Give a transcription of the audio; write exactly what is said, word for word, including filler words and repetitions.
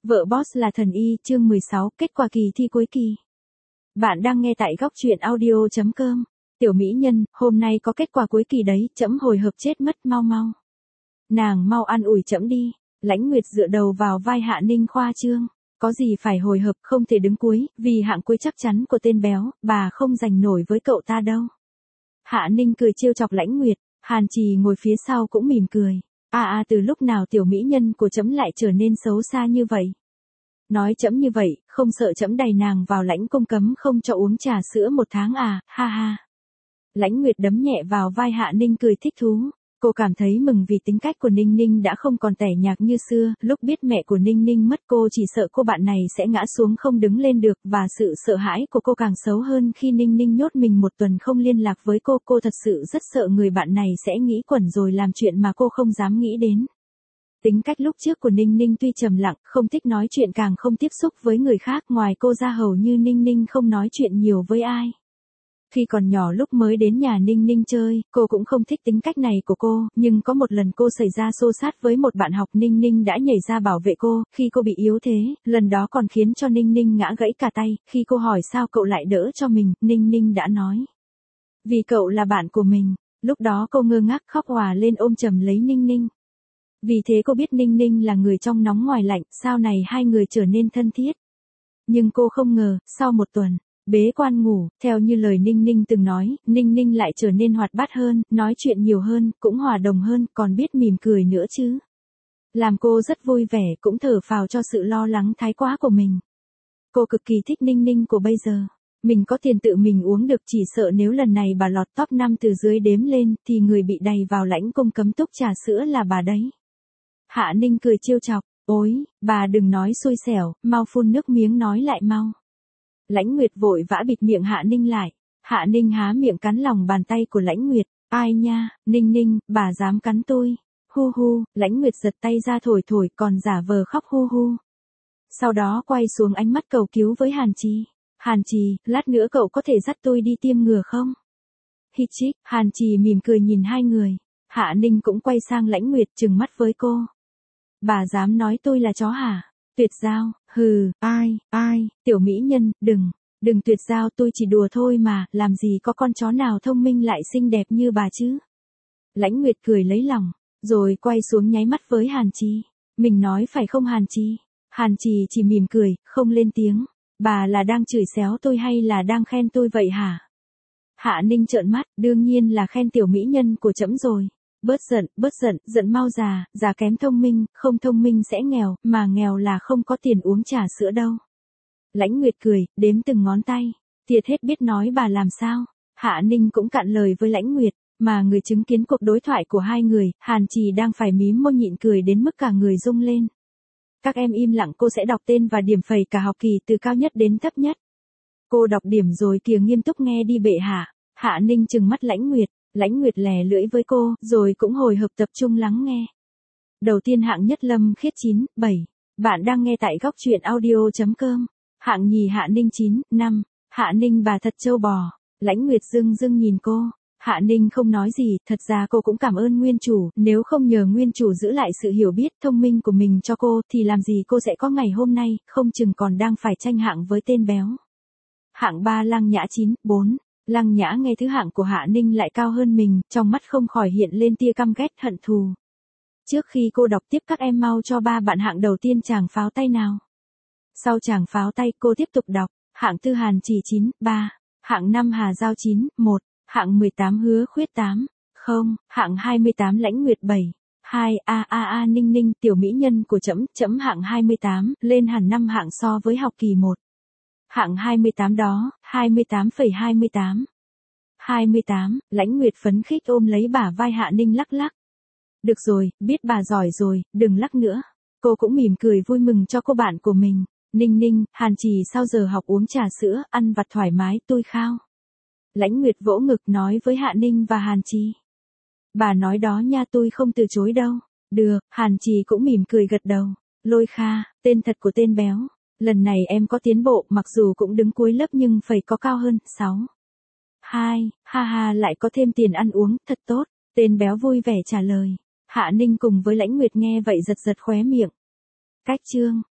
Vợ boss là thần y, chương mười sáu, kết quả kỳ thi cuối kỳ. Bạn đang nghe tại góc truyện audio chấm com. Tiểu mỹ nhân, hôm nay có kết quả cuối kỳ đấy, trẫm hồi hộp chết mất, mau mau. Nàng mau an ủi trẫm đi. Lãnh Nguyệt dựa đầu vào vai Hạ Ninh khoa trương. Có gì phải hồi hộp, không thể đứng cuối, vì hạng cuối chắc chắn của tên béo, bà không giành nổi với cậu ta đâu. Hạ Ninh cười trêu chọc Lãnh Nguyệt, Hàn Trì ngồi phía sau cũng mỉm cười. À à từ lúc nào tiểu mỹ nhân của trẫm lại trở nên xấu xa như vậy? Nói trẫm như vậy, không sợ trẫm đày nàng vào lãnh cung cấm không cho uống trà sữa một tháng à, ha ha. Lãnh Nguyệt đấm nhẹ vào vai Hạ Ninh cười thích thú. Cô cảm thấy mừng vì tính cách của Ninh Ninh đã không còn tẻ nhạt như xưa, lúc biết mẹ của Ninh Ninh mất cô chỉ sợ cô bạn này sẽ ngã xuống không đứng lên được và sự sợ hãi của cô càng xấu hơn khi Ninh Ninh nhốt mình một tuần không liên lạc với cô. Cô thật sự rất sợ người bạn này sẽ nghĩ quẩn rồi làm chuyện mà cô không dám nghĩ đến. Tính cách lúc trước của Ninh Ninh tuy trầm lặng, không thích nói chuyện càng không tiếp xúc với người khác, ngoài cô ra hầu như Ninh Ninh không nói chuyện nhiều với ai. Khi còn nhỏ lúc mới đến nhà Ninh Ninh chơi, cô cũng không thích tính cách này của cô, nhưng có một lần cô xảy ra xô xát với một bạn học, Ninh Ninh đã nhảy ra bảo vệ cô, khi cô bị yếu thế, lần đó còn khiến cho Ninh Ninh ngã gãy cả tay, khi cô hỏi sao cậu lại đỡ cho mình, Ninh Ninh đã nói. Vì cậu là bạn của mình, lúc đó cô ngơ ngác khóc òa lên ôm chầm lấy Ninh Ninh. Vì thế cô biết Ninh Ninh là người trong nóng ngoài lạnh, sau này hai người trở nên thân thiết. Nhưng cô không ngờ, sau một tuần bế quan ngủ, theo như lời Ninh Ninh từng nói, Ninh Ninh lại trở nên hoạt bát hơn, nói chuyện nhiều hơn, cũng hòa đồng hơn, còn biết mỉm cười nữa chứ. Làm cô rất vui vẻ, cũng thở phào cho sự lo lắng thái quá của mình. Cô cực kỳ thích Ninh Ninh của bây giờ. Mình có tiền tự mình uống được, chỉ sợ nếu lần này bà lọt top năm từ dưới đếm lên, thì người bị đày vào lãnh cung cấm túc trà sữa là bà đấy. Hạ Ninh cười trêu chọc, ôi, bà đừng nói xui xẻo, mau phun nước miếng nói lại mau. Lãnh Nguyệt vội vã bịt miệng Hạ Ninh lại. Hạ Ninh há miệng cắn lòng bàn tay của Lãnh Nguyệt. Ai nha, Ninh Ninh, bà dám cắn tôi. Hu hu, Lãnh Nguyệt giật tay ra thổi thổi còn giả vờ khóc hu hu. Sau đó quay xuống ánh mắt cầu cứu với Hàn Trì. Hàn Trì, lát nữa cậu có thể dắt tôi đi tiêm ngừa không? Hít chích, Hàn Trì mỉm cười nhìn hai người. Hạ Ninh cũng quay sang Lãnh Nguyệt trừng mắt với cô. Bà dám nói tôi là chó hả? Tuyệt giao, hừ, ai, ai, tiểu mỹ nhân, đừng, đừng tuyệt giao, tôi chỉ đùa thôi mà, làm gì có con chó nào thông minh lại xinh đẹp như bà chứ. Lãnh Nguyệt cười lấy lòng, rồi quay xuống nháy mắt với Hàn Trì. Mình nói phải không Hàn Trì? Hàn Trì chỉ mỉm cười, không lên tiếng. Bà là đang chửi xéo tôi hay là đang khen tôi vậy hả? Hạ Ninh trợn mắt, đương nhiên là khen tiểu mỹ nhân của trẫm rồi. Bớt giận, bớt giận, giận mau già, già kém thông minh, không thông minh sẽ nghèo, mà nghèo là không có tiền uống trà sữa đâu. Lãnh Nguyệt cười, đếm từng ngón tay, thiệt hết biết nói bà làm sao. Hạ Ninh cũng cạn lời với Lãnh Nguyệt, mà người chứng kiến cuộc đối thoại của hai người, Hàn Trì đang phải mím môi nhịn cười đến mức cả người rung lên. Các em im lặng, cô sẽ đọc tên và điểm phẩy cả học kỳ từ cao nhất đến thấp nhất. Cô đọc điểm rồi kìa, nghiêm túc nghe đi bệ hạ. Hạ Ninh trừng mắt Lãnh Nguyệt. Lãnh Nguyệt lè lưỡi với cô, rồi cũng hồi hộp tập trung lắng nghe. Đầu tiên hạng nhất Lâm Khiết chín, bảy. Bạn đang nghe tại góc truyện audio chấm com. Hạng nhì Hạ Ninh chín, năm. Hạ Ninh bà thật trâu bò. Lãnh Nguyệt dưng dưng nhìn cô. Hạ Ninh không nói gì, thật ra cô cũng cảm ơn nguyên chủ, nếu không nhờ nguyên chủ giữ lại sự hiểu biết thông minh của mình cho cô, thì làm gì cô sẽ có ngày hôm nay, không chừng còn đang phải tranh hạng với tên béo. Hạng ba Lăng Nhã chín, bốn. Lăng Nhã nghe thứ hạng của Hạ Ninh lại cao hơn mình, trong mắt không khỏi hiện lên tia căm ghét hận thù. Trước khi cô đọc tiếp, các em mau cho ba bạn hạng đầu tiên chàng pháo tay nào. Sau chàng pháo tay, cô tiếp tục đọc. Hạng tư Hàn Trì chín, ba. Hạng năm Hà Giao chín, một. Hạng mười tám Hứa Khuyết tám, không. Hạng hai mươi tám Lãnh Nguyệt bảy, hai. A a a Ninh Ninh, tiểu mỹ nhân của trẫm, trẫm hạng hai mươi tám, lên hẳn năm hạng so với học kỳ một. Hạng hai mươi tám đó, hai mươi tám phẩy hai mươi tám. hai mươi tám, Lãnh Nguyệt phấn khích ôm lấy bả vai Hạ Ninh lắc lắc. Được rồi, biết bà giỏi rồi, đừng lắc nữa. Cô cũng mỉm cười vui mừng cho cô bạn của mình. Ninh Ninh, Hàn Trì sau giờ học uống trà sữa, ăn vặt thoải mái, tôi khao. Lãnh Nguyệt vỗ ngực nói với Hạ Ninh và Hàn Trì. Bà nói đó nha, tôi không từ chối đâu. Được, Hàn Trì cũng mỉm cười gật đầu. Lôi Kha, tên thật của tên béo. Lần này em có tiến bộ, mặc dù cũng đứng cuối lớp nhưng phải có cao hơn, sáu. Hai, ha ha lại có thêm tiền ăn uống, thật tốt. Tên béo vui vẻ trả lời. Hạ Ninh cùng với Lãnh Nguyệt nghe vậy giật giật khóe miệng. Cách chương.